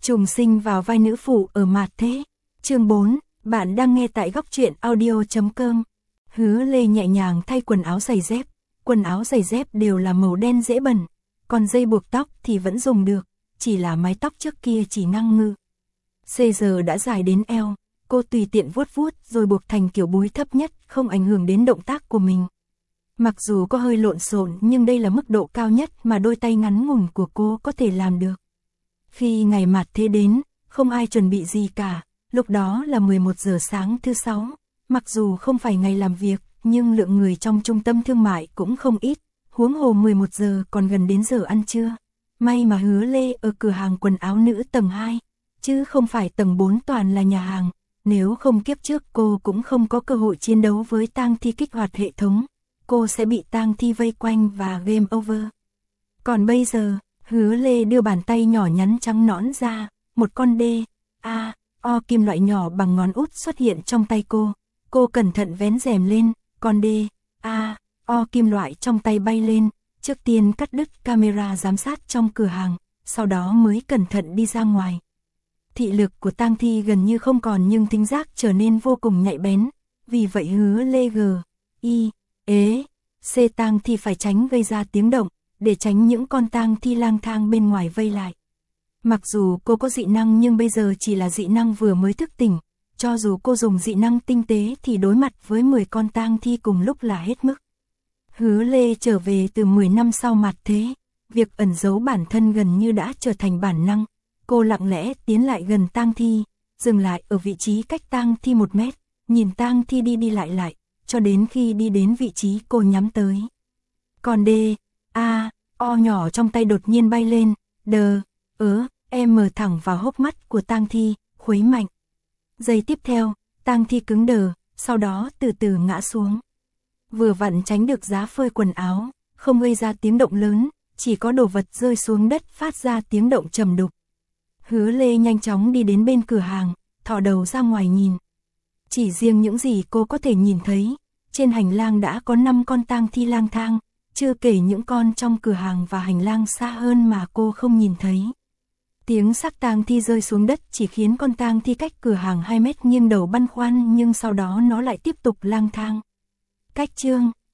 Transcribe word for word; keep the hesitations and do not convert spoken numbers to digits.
Trùng sinh vào vai nữ phụ ở Mạt Thế. Chương bốn, bạn đang nghe tại góc truyện audio chấm com. Hứa Lê nhẹ nhàng thay quần áo giày dép, quần áo giày dép đều là màu đen dễ bẩn, còn dây buộc tóc thì vẫn dùng được, chỉ là mái tóc trước kia chỉ năng ngư. Xê giờ đã dài đến eo, cô tùy tiện vuốt vuốt rồi buộc thành kiểu búi thấp nhất, không ảnh hưởng đến động tác của mình. Mặc dù có hơi lộn xộn nhưng đây là mức độ cao nhất mà đôi tay ngắn ngủn của cô có thể làm được. Khi ngày Mạt Thế đến, không ai chuẩn bị gì cả, lúc đó là mười một giờ sáng thứ sáu, mặc dù không phải ngày làm việc, nhưng lượng người trong trung tâm thương mại cũng không ít, huống hồ mười một giờ còn gần đến giờ ăn trưa. May mà Hứa Lê ở cửa hàng quần áo nữ tầng hai, chứ không phải tầng bốn toàn là nhà hàng, nếu không kiếp trước cô cũng không có cơ hội chiến đấu với tang thi kích hoạt hệ thống, cô sẽ bị tang thi vây quanh và game over. Còn bây giờ, Hứa Lê đưa bàn tay nhỏ nhắn trắng nõn ra, một con D, A, O kim loại nhỏ bằng ngón út xuất hiện trong tay cô. Cô cẩn thận vén rèm lên, con D, A, O kim loại trong tay bay lên, trước tiên cắt đứt camera giám sát trong cửa hàng, sau đó mới cẩn thận đi ra ngoài. Thị lực của tang thi gần như không còn nhưng thính giác trở nên vô cùng nhạy bén, vì vậy Hứa Lê G, I, ế, C tang thi phải tránh gây ra tiếng động, để tránh những con tang thi lang thang bên ngoài vây lại. Mặc dù cô có dị năng nhưng bây giờ chỉ là dị năng vừa mới thức tỉnh, cho dù cô dùng dị năng tinh tế thì đối mặt với mười con tang thi cùng lúc là hết mức. Hứa Lê trở về từ mười năm sau Mạt Thế, việc ẩn giấu bản thân gần như đã trở thành bản năng. Cô lặng lẽ tiến lại gần tang thi, dừng lại ở vị trí cách tang thi một mét, nhìn tang thi đi đi lại lại, cho đến khi đi đến vị trí cô nhắm tới. Còn D, A, O nhỏ trong tay đột nhiên bay lên, đờ, ớ, em mở thẳng vào hốc mắt của tang thi, khuấy mạnh. Giây tiếp theo, tang thi cứng đờ, sau đó từ từ ngã xuống. Vừa vặn tránh được giá phơi quần áo, không gây ra tiếng động lớn, chỉ có đồ vật rơi xuống đất phát ra tiếng động trầm đục. Hứa Lê nhanh chóng đi đến bên cửa hàng, thò đầu ra ngoài nhìn. Chỉ riêng những gì cô có thể nhìn thấy, trên hành lang đã có năm con tang thi lang thang, chưa kể những con trong cửa hàng và hành lang xa hơn mà cô không nhìn thấy. Tiếng xác tang thi rơi xuống đất chỉ khiến con tang thi cách cửa hàng hai mét nghiêng đầu băn khoăn nhưng sau đó nó lại tiếp tục lang thang. Cách chương